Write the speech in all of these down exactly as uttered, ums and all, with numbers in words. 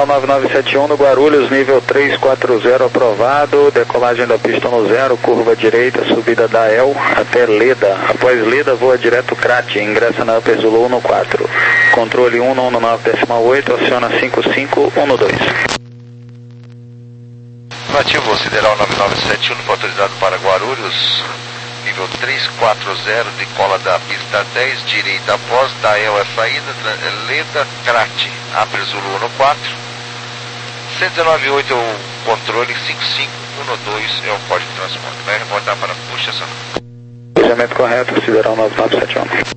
nove nove sete um no Guarulhos, nível trezentos e quarenta aprovado, decolagem da pista no zero, curva direita, subida da E L até Leda. Após Leda, voa direto Crate, ingressa na Upper Zulu um quatro. Controle um um nove decimal oito, aciona cinco cinco um dois. Nativo Sideral nove nove sete um, autorizado para Guarulhos, nível trezentos e quarenta, decola da pista dez, direita após, da E L é saída, Leda, Crate, Upper Zulu um quatro, cento e dezenove ponto oito é o controle, cinco cinco um dois é o código de transporte. Vai reportar para puxa essa. Cruzamento correto, Sideral nove nove sete um.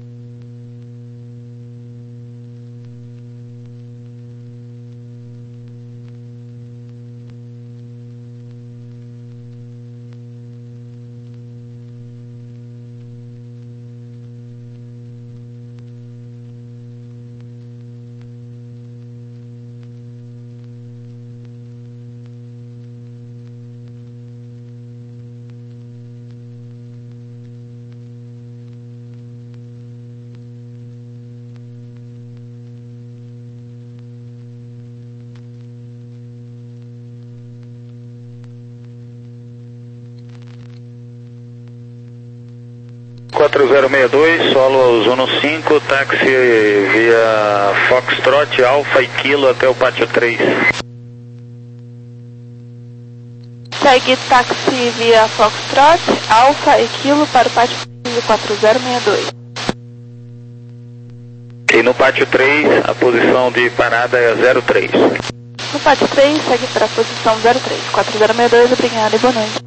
quatro zero seis dois, solo ao Zuno cinco, táxi via Foxtrot, Alfa e Kilo até o Pátio três. Segue táxi via Foxtrot, Alfa e Kilo para o Pátio quatro zero seis dois. E no Pátio três, a posição de parada é zero três. No Pátio três, segue para a posição zero três. quatro zero seis dois, obrigado e boa noite.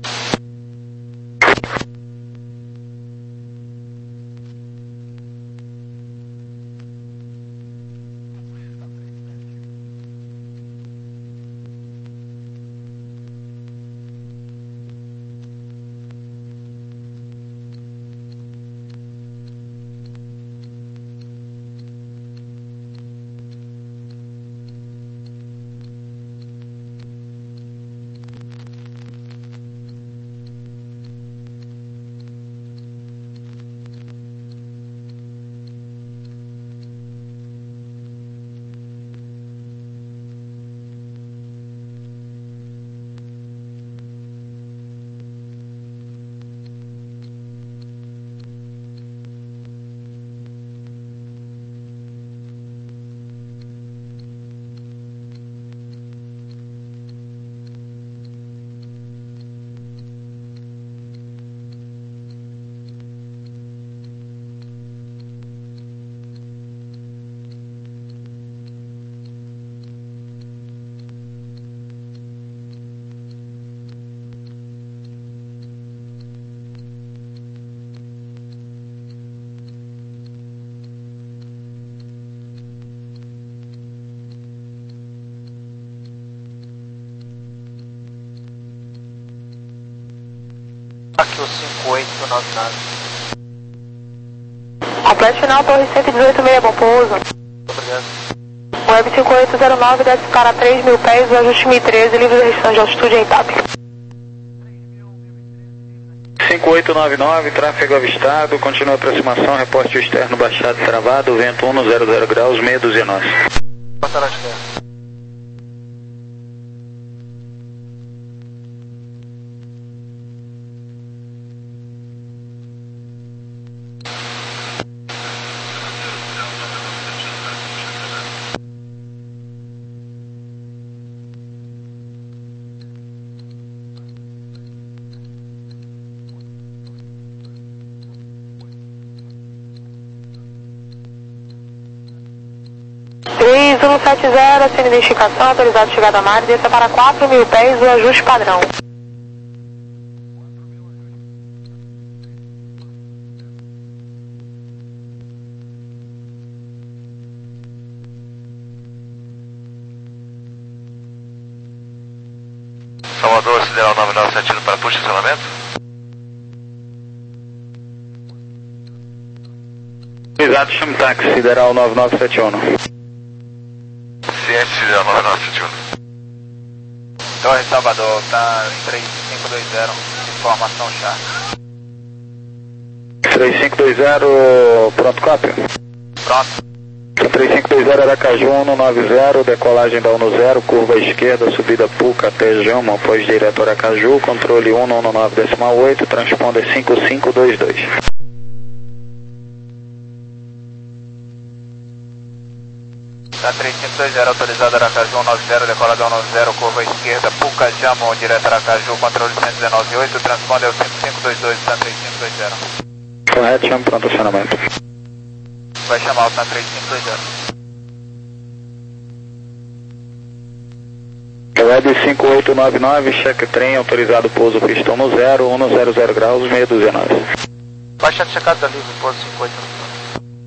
Aqui o cinco oito nove nove. Complete final, torre cento e dezoito, meia, bom pouso. Obrigado. Web cinco oito zero nove, desce para três mil pés, ajuste mil e treze, livre de restrição de altitude em TAP. cinco oito nove nove, tráfego avistado, continua a aproximação, reporte externo baixado travado, vento um zero zero graus, meia dúzia nós. Passar a externa. três um sete zero, sem identificação, autorizado chegada a mar, desça para quatro mil pés, o ajuste padrão. Salvador, Sideral nove nove sete um para posicionamento. Exato, chame táxi, Sideral nove nove sete um. Ciente, Sideral nove nove sete um. Torre Salvador, tá em três cinco dois zero, informação chá. três cinco dois zero, pronto, cópia. Pronto. três cinco dois zero Aracaju cento e noventa, decolagem da um zero, curva esquerda, subida Puca até Jama, após direto Aracaju, controle cento e nove decimal oito, transponder cinco cinco dois dois. Tá três cinco dois zero, autorizado Aracaju cento e noventa, decolada cento e noventa, curva esquerda, Puca Jama, direto Aracaju, controle cento e dezenove oito, transponder cinco cinco dois dois, tá três cinco dois zero. Correto, chama pronto acionamento. Vai chamar o T A três cinco dois zero. Web cinco oito nove nove, cheque trem, autorizado pouso pistão no zero, cento graus, seiscentos e dezenove. Baixa checado da livre, pouso cinco oito nove nove.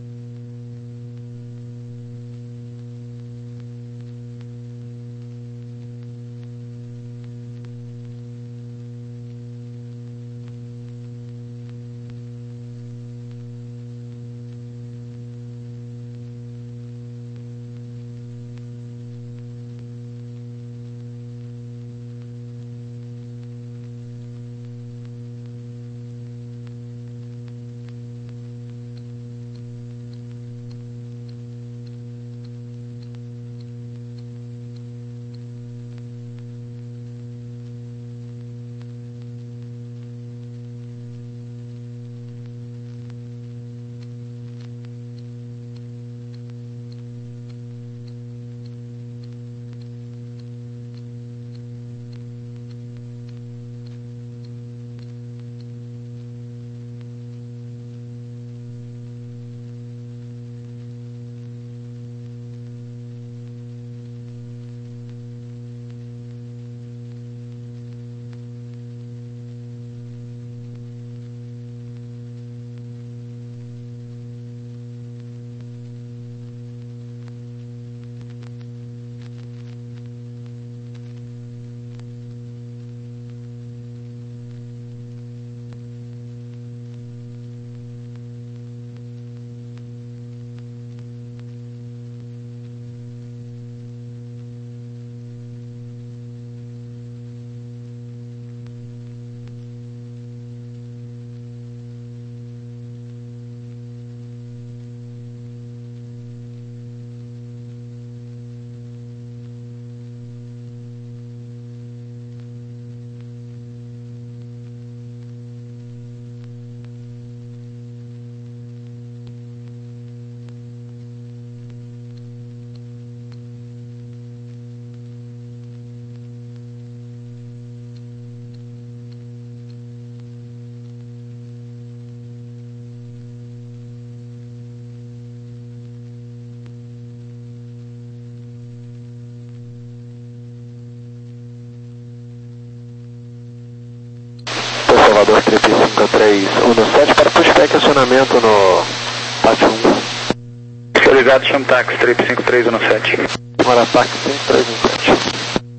Salvador trip cinco três um sete para pushback acionamento no pátio um. Autorizado, chama táxi trip cinco três um sete. Mora táxi cinco três um sete.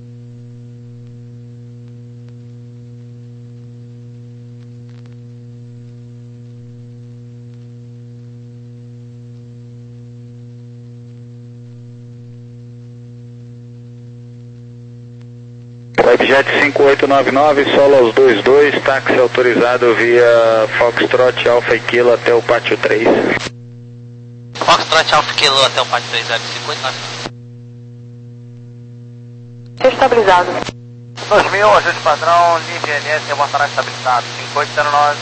Webjet cinco oito nove nove, solo aos dois dois, táxi autorizado via Foxtrot Alpha Kilo até o pátio três. Foxtrot Alpha Kilo até o pátio três, zero cinco oito nove. Estabilizado. dois mil, ajuste padrão, nível N S, remontará estabilizado, cinco oito zero nove.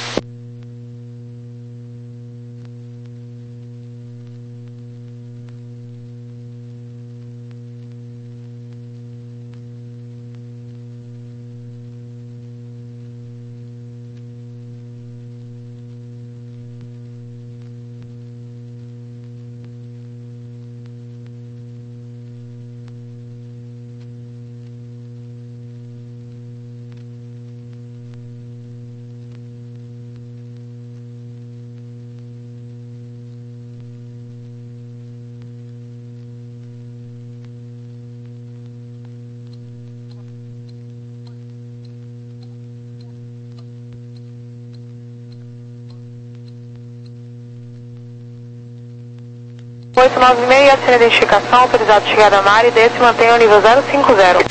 oito nove seis, assina a identificação, autorizado chegada na área e desce e mantenha o nível zero cinco zero.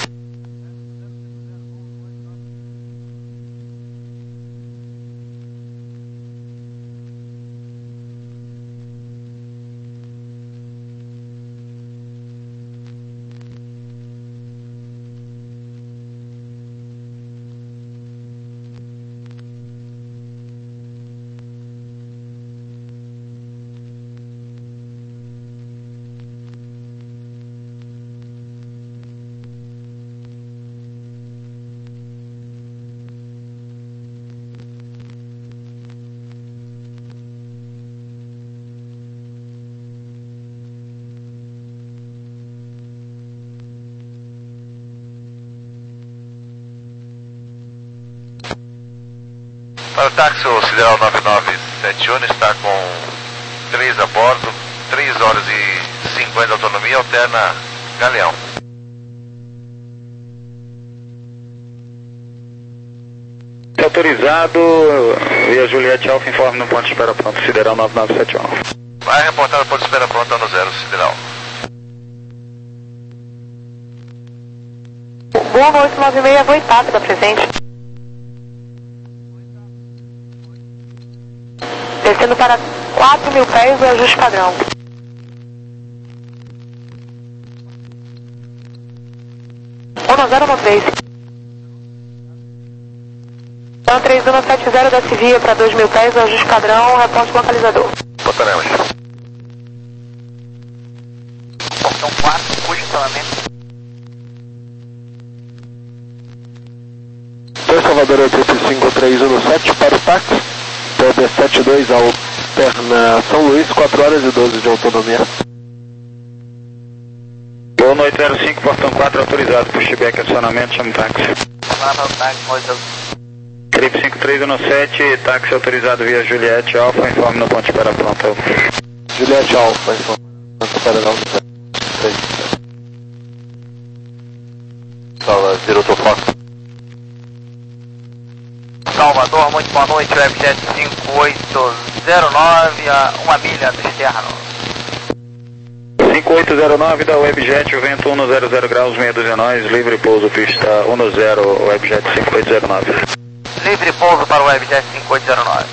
Para o táxi, o Sideral nove nove sete um está com três a bordo, três horas e cinquenta de autonomia, alterna Galeão. Autorizado, via Juliette Alfa, informe no ponto de espera pronto, Sideral nove nove sete um. Vai reportar no ponto de espera pronto, ano zero, Sideral. Gol no oito nove seis, Goitacá, da presente. Descendo para quatro mil pés, o ajuste padrão. um zero um três. Então três um sete zero da Civia para dois mil pés, o ajuste padrão, reporte localizador. Botaremos. Portão quatro, cujo instalamento. dois Salvador oito cinco três um sete para o táxi, P B setenta e dois alterna São Luís, quatro horas e doze de autonomia. Gol no oito zero cinco, portão quatro, autorizado, pushback, acionamento, chama o táxi. Lá para o táxi, oito. Trip cinco três um sete, táxi autorizado via Juliette Alfa, informe no ponto de espera pronto. Juliette Alfa, informe no ponto de espera pronto. Sala, zero to fox. Salvador, muito boa noite, Webjet cinco oito zero nove, a uma milha do externo. cinco oito zero nove da Webjet, o vento um zero zero graus, meia dúzia nós, livre pouso, pista um zero, Webjet cinco oito zero nove. Livre pouso para o Webjet cinco oito zero nove.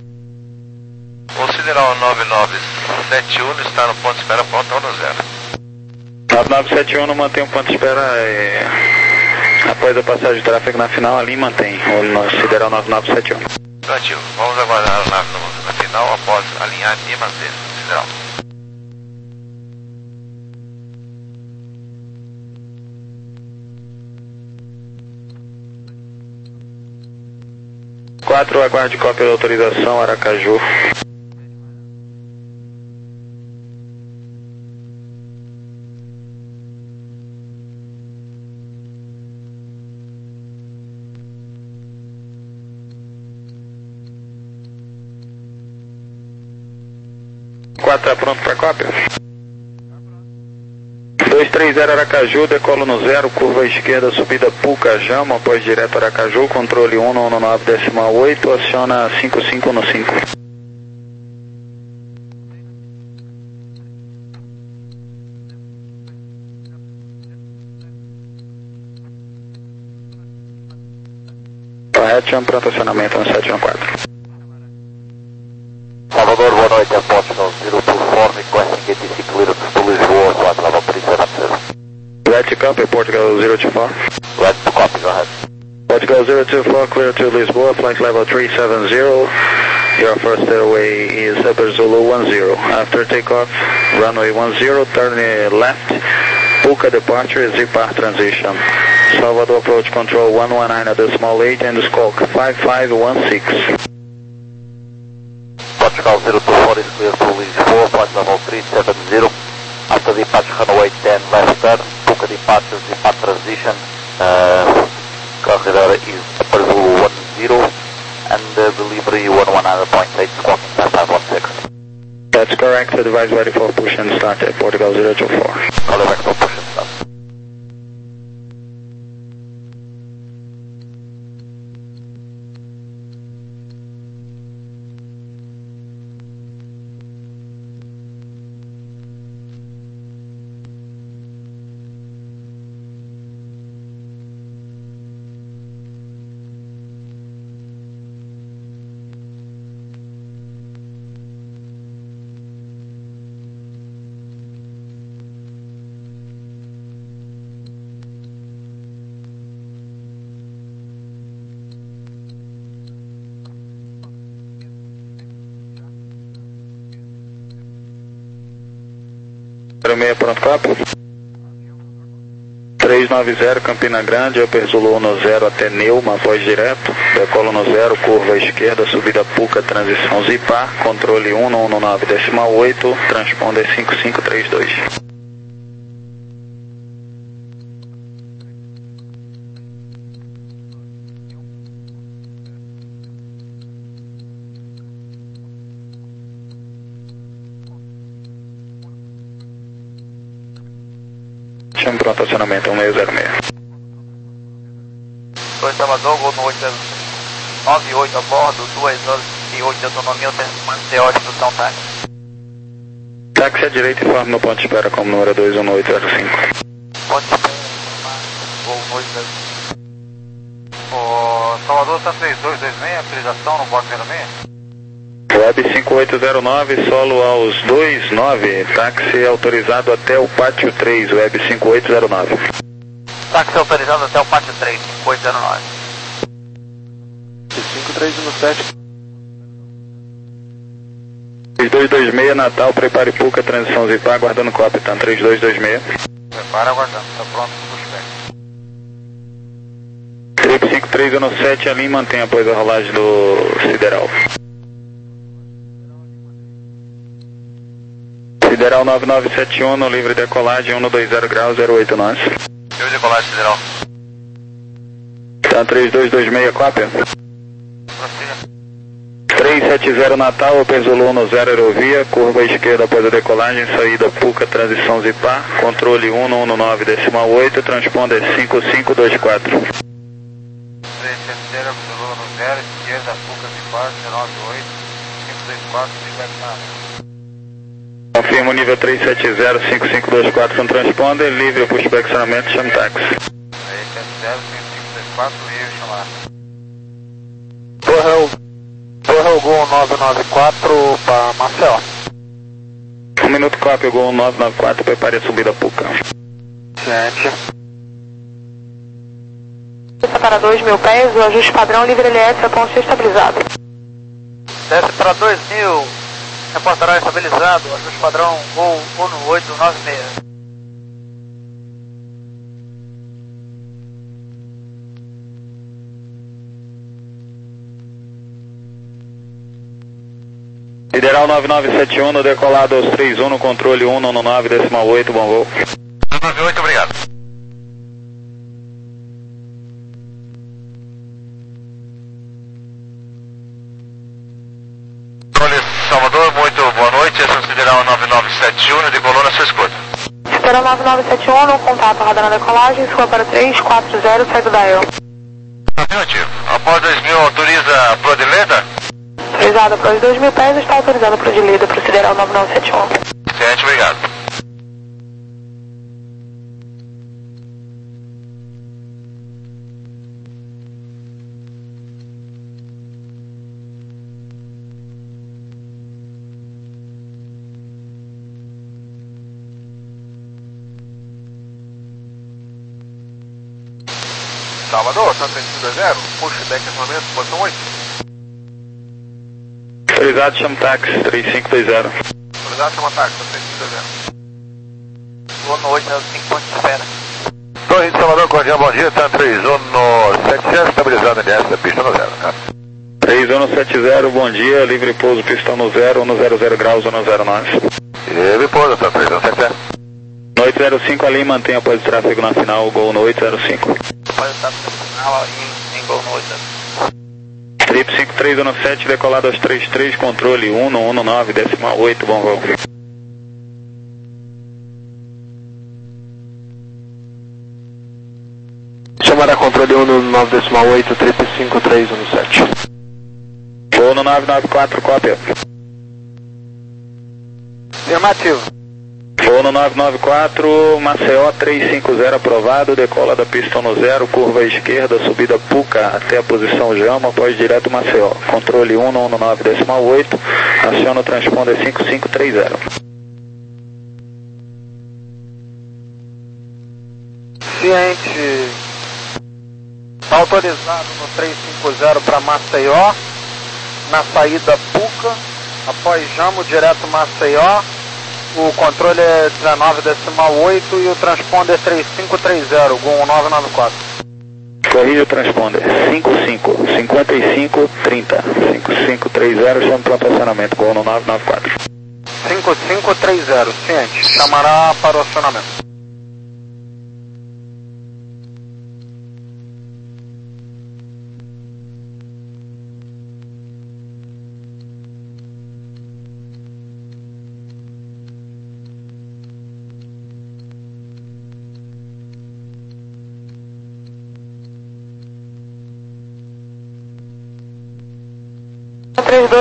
O Sideral nove nove sete um está no ponto de espera pronto, ano zero. nove nove sete um não mantém o ponto de espera, é... após a passagem de tráfego na final, ali mantém o nosso Sideral nove nove sete um. Negativo, vamos aguardar a nave na final após alinhar e manter o Sideral. quatro, aguarde cópia da autorização, Aracaju. quatro está pronto para cópia? dois três zero Aracaju, decolo no zero, curva esquerda, subida Pucajama, após direto Aracaju, controle um um nove decimal oito, aciona cinco cinco no cinco. Correto, chama pronto acionamento no sete um quatro. Salvador, boa noite, após zero to four, requesting A T C clearance to Lisboa, flight level three seven zero. Red to copy, Portugal zero two four. Red to copy, go ahead. Portugal zero two four, clear to Lisboa, flight level three seven zero. Your first airway is Upper Zulu one zero. After takeoff, runway one zero, turn left, Puca departure, Zipar transition. Salvador approach control one one nine at decimal eight and squawk five five one six. Portugal zero two four is clear to Lisboa, flight level three seven zero. After departure, runway ten left turn, Puca departure, Zipar transition. Uh, corridor is Upper Zulu one zero and uh, delivery one one nine point eight, squawking five five one six. That's correct, advise ready for push and start at Portugal zero two four. Call back for push and start. zero seis pronto, cópia? três nove zero Campina Grande, Upper Zulu no zero até Neuma, após direto, decolo no zero, curva esquerda, subida Puca, transição Zipar, controle um um nove decimal oito, transponder cinco cinco três dois. chame pronto acionamento um seis zero seis. dois Salvador, Gol no oito zero nove oito a bordo, duas horas e oito de autonomia, C O instrução táxi. Táxi à direita, informe no ponto de espera como número dois um oito zero cinco. Ponto de espera, Gol no oito zero cinco. O Salvador está três dois dois seis, autorização no box zero seis. Web cinco oito zero nove, solo aos dois nove, táxi autorizado até o pátio três, Web cinco oito zero nove. Táxi autorizado até o pátio três, cinco oito zero nove. cinco três um sete. três dois dois seis, Natal, prepare Puca, transição Zipar, aguardando cópia, tá? três dois dois seis. Prepara, aguardando, está pronto para o pushback. Trip cinco três um sete, a linha mantém após a rolagem do Sideral. Sideral nove nove sete um, no livre decolagem, um dois zero graus, zero oito nós. Livre decolagem sideral. Tá, três dois dois seis, cópia. três sete zero Natal, Opel Zulu no zero aerovia, curva esquerda após a decolagem, saída Puca, transição Zipar, controle um um nove decimal oito, transponder cinco cinco dois quatro. três sete zero, Zulu no zero, esquerda Puca, Zipar, zero nove oito, cinco dois quatro, feedback nada. Confirmo nível três sete zero cinco cinco dois quatro com transponder, livre pushback acionamento, chame táxi. três sete zero cinco cinco dois quatro, livre chamar. Torre Gol nove nove quatro para Maceió. Um minuto, cópia, Gol nove nove quatro, prepare a subida Puca. Ciente. Para dois mil pés, o ajuste padrão livre L S a ponto estabilizado. Desce para dois mil, reportará estabilizado, ajuste padrão Gol um oito nove seis. Sideral nove nove sete um, no decolado aos três um, no controle um um nove decimal oito, bom voo. nove oito, obrigado. Controle Salvador, muito boa noite, esse é o Sideral nove nove sete um, decolou na sua escuta. Sideral nove nove sete um, no contato, roda na decolagem, sua para três quatro zero, saída da E L. Afirmativo. Após dois mil, autoriza a Prodeleda? Autorizada para os dois mil pés, está autorizada para o Dilida, para o Sideral nove nove sete um. Ciente, obrigado. Salvador, está três cinco dois zero, pushback acionamento, posição oito. Autorizado, chame táxi, três cinco dois zero. Autorizado, chama táxi, três cinco dois zero. Gol no oito zero cinco, ponto de espera. Torre de Salvador, Cordial, bom dia, tá três um sete zero, estabilizado N S da pista no zero, tá? três um sete zero, bom dia, livre pouso, pistão no zero, um zero zero graus, um zero nove. Livre pouso, tá três um sete zero. No oito zero cinco, a linha mantém após o tráfego na final, Gol no oito zero cinco. Pode estar no final em, em Gol no oito zero cinco. Trip cinco três um sete, decolado aos três três, controle um um nove decimal oito, bom voo. Chamará controle um um nove decimal oito, trip cinco três um sete. Gol no nove nove quatro, cópia. Afirmativo. Voo no nove nove quatro, Maceió três cinco zero aprovado, decola da pista no zero, curva esquerda, subida Puca até a posição Jama, após direto Maceió. Controle um um nove decimal oito, aciona o transponder cinco cinco três zero. Ciente. Está autorizado no três cinco zero para Maceió, na saída Puca, após Jamo, direto Maceió. O controle é dezenove decimal oito e o transponder três cinco três zero, Gol nove nove quatro. Corrige o transponder, cinco cinco, cinquenta e cinco, trinta, cinco cinco três zero, chama pronto acionamento, Gol no nove nove quatro. cinco cinco três zero, ciente, chamará para o acionamento.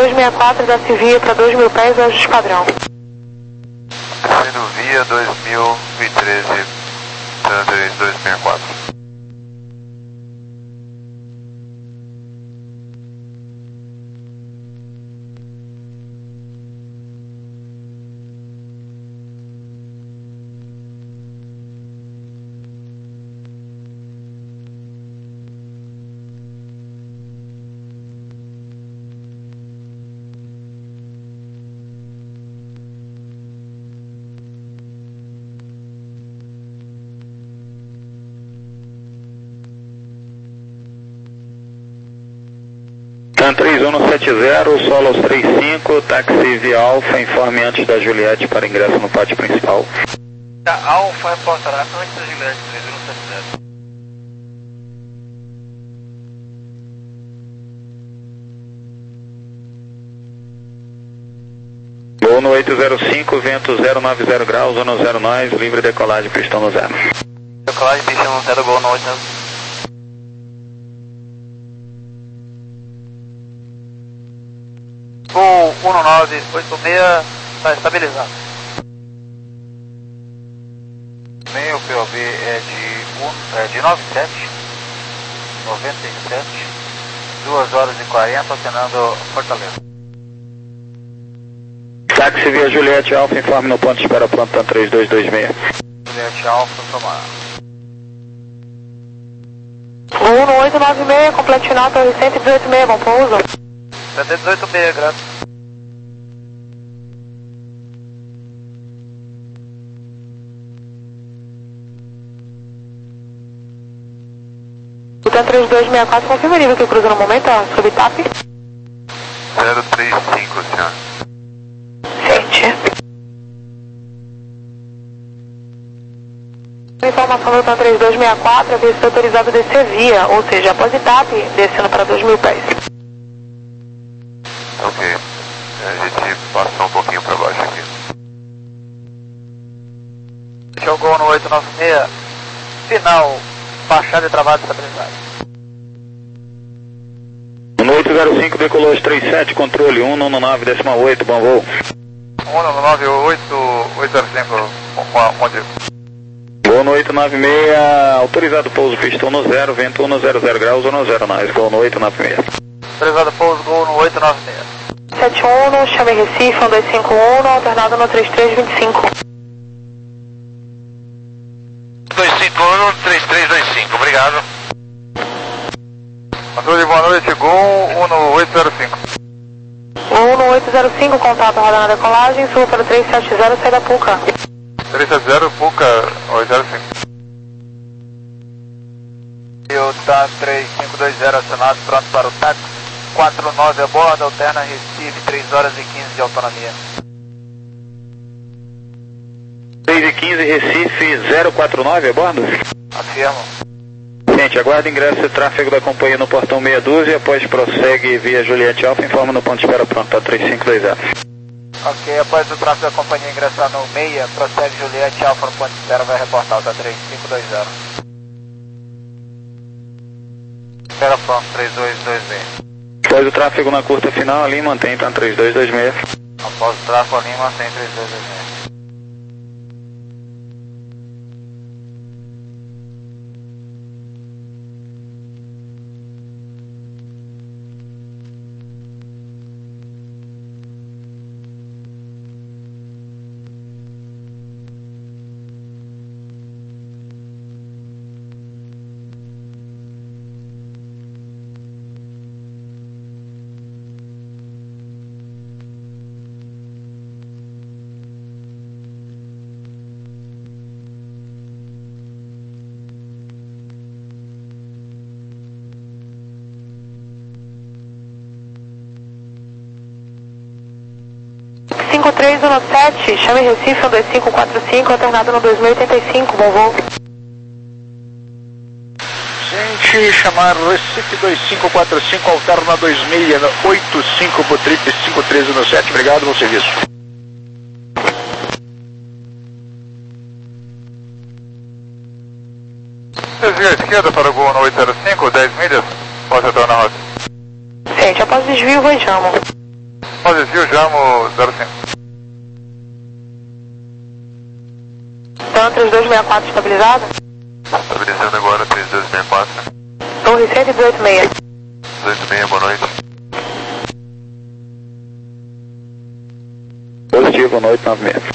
dois seis quatro da Civia para dois mil pés, ajuste padrão. Sendo via dois mil e treze, Thunder dois seis quatro. três um sete zero, Solos trinta e cinco, táxi via Alfa, informe antes da Juliette para ingresso no pátio principal. A Alfa reportará antes da Juliette, três um sete zero. Gol no oito zero cinco, vento zero nove zero graus, zona zero nós, livre decolagem, pistão no zero. Decolagem, pistão no zero, gol no oito zero cinco. Gol um nove oito seis está estabilizado. Meio P O B é de, um, é de noventa e sete, noventa e sete, duas horas e quarenta, alternando Fortaleza. Táxi via Juliette Alfa, informe no ponto de espera pronto três dois dois seis. Juliette Alfa, tomar. um no oito nove seis, complete final, torre cento e dezoito seis, bom pouso. cento e dezoito seis, graças. Então três dois seis quatro, confirma o nível que cruza no momento, ó, subtap. zero três cinco, senhor. Sente. Informação do Tan três dois seis quatro, havia sido autorizado a descer via, ou seja, após etap, descendo para dois mil pés. Ok. A gente passou um pouquinho para baixo aqui. Jogou no oito nove seis, final, baixada e travada estabilizada. No oito zero cinco, decolou os trinta e sete, controle um no nove decimal oito, bom voo. um no nove oito oito zero cinco, onde? Gol no oito nove seis, autorizado pouso, pistão no zero, vento um no zero zero graus, zona zero nós, gol no oito nove seis. Autorizado pouso, gol no oito nove seis. sete um, chame Recife, um dois cinco um, alternado no três três dois cinco. dois cinco um, três três dois cinco, obrigado. Controle, boa noite, gol um no oito zero cinco. um no oito zero cinco, contato, roda na decolagem, suba para três sete zero, sai da Puca. três sete zero, Puca, oito zero cinco. E o T A três cinco dois zero acionado, pronto para o táxi. quatro nove a bordo, alterna Recife, três horas e quinze de autonomia. três e quinze, Recife zero quatro nove, a bordo? Afirmo. Gente, aguarda ingresso e tráfego da companhia no portão meia dúzia, após prossegue via Juliette Alfa, informa no ponto de espera pronto, tá três cinco dois zero. Ok, após o tráfego da companhia ingressar no meia, prossegue Juliette Alfa no ponto de espera, vai reportar o T A três cinco dois zero. Espera pronto, três dois dois seis. Após o tráfego na curta final, ali mantém, tá três dois dois seis. Após o tráfego ali, mantém três dois dois seis. cinco três um sete, chame Recife, um dois cinco quatro cinco, alternado no dois mil e oitenta e cinco, bom voo. Gente, chamar Recife dois cinco quatro cinco, alterna dois seis oito cinco por trinta e cinco treze no sete, obrigado, bom serviço. Desvio à esquerda para o gol no oito zero cinco, dez milhas, pode retornar na rota. Gente, após desvio, vejamos. Desvio, Jamo zero cinco. Então, três dois seis quatro estabilizado? Estabilizando agora, três dois seis quatro. Torre cento e dezoito seis. dezoito seis, boa noite. Positivo, noite nove seis.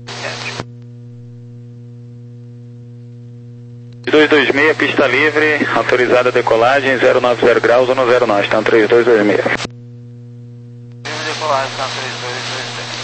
dois dois seis, pista livre, autorizada a decolagem, zero nove zero graus ou no zero nós, então três dois dois seis. Livre decolagem, então três dois dois seis.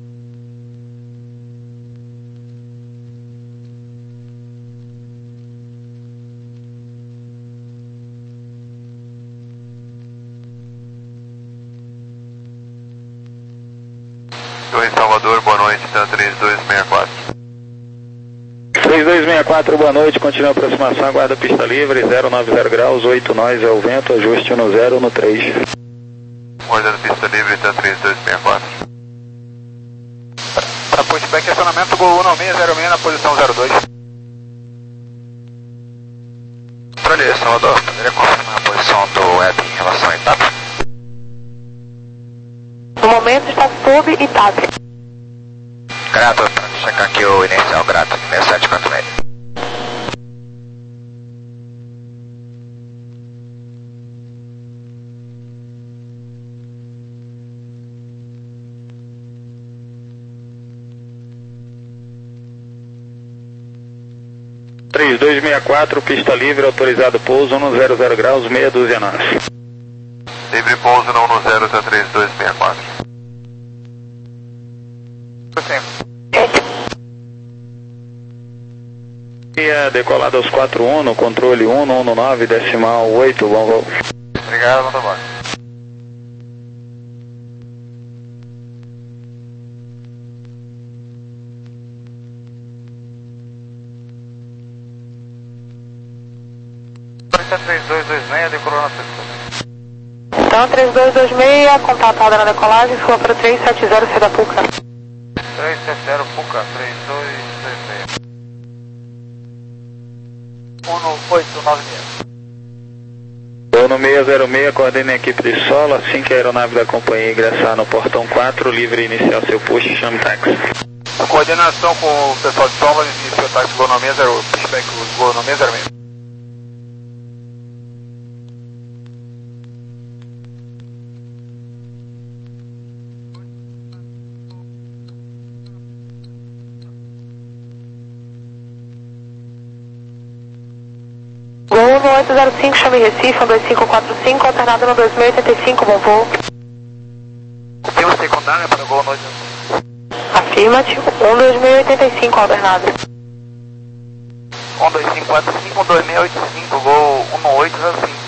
Torre Salvador, boa noite, então três dois seis quatro. três dois seis quatro, boa noite, continua a aproximação, aguarda pista livre, zero nove zero graus, oito nós é o vento, ajuste no zero no três. Guardando pista livre, então três dois seis quatro. Para pushback, acionamento Gol um seis zero seis na posição zero dois. Controle Salvador, poderia confirmar a posição do web em relação à etapa? No momento está sob e T A P. Grato, para checar aqui o inercial, grato, sessenta e sete quanto meio. três dois seis quatro, pista livre, autorizado pouso, no zero zero graus, meia dúzia nós. Livre pouso não no zero, tá três dois seis quatro. E a decolada aos quatro um, controle um um nove, decimal oito, bom voo. Obrigado, vamos embora. três dois dois seis, decolou na pista. Então, três dois dois seis, contatada na decolagem, sua para três sete zero, C da Puca. três sete zero, Puca, três dois dois seis. um oito nove seis. Vou no seis zero seis, coordene a equipe de solo, assim que a aeronave da companhia ingressar no portão quatro, livre iniciar seu push, chame táxi. A coordenação com o pessoal de solo, inicia o táxi Gol seis zero, pushback Gol seis zero seis. Gol oito zero cinco, chame Recife, um dois cinco quatro cinco, alternado no dois seis oito cinco, bom voo. Temos secundária para Gol oito. Afirmate, um dois seis oito cinco, alternado. um dois cinco quatro cinco, um dois seis oito cinco, Gol um oito zero cinco.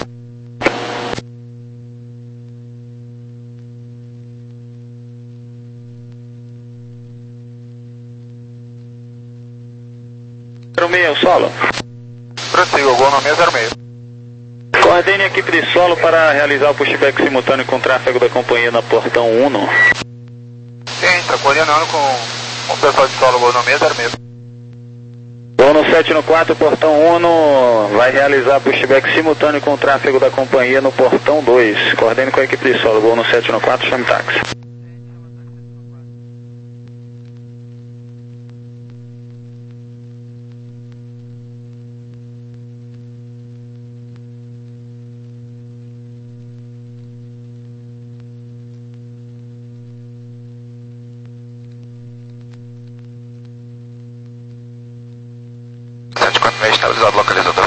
zero seis, solo. Prossiga, Gol seis zero seis. Coordene a equipe de solo para realizar o pushback simultâneo com o tráfego da companhia na portão um. Sim, está coordenando com, com o pessoal de solo Gol seis zero seis. Vou no sete no quatro, portão um, vai realizar pushback simultâneo com o tráfego da companhia no portão dois. Coordene com a equipe de solo, vou no sete no quatro, chame táxi. sete quatro seis, estabilizado localizador.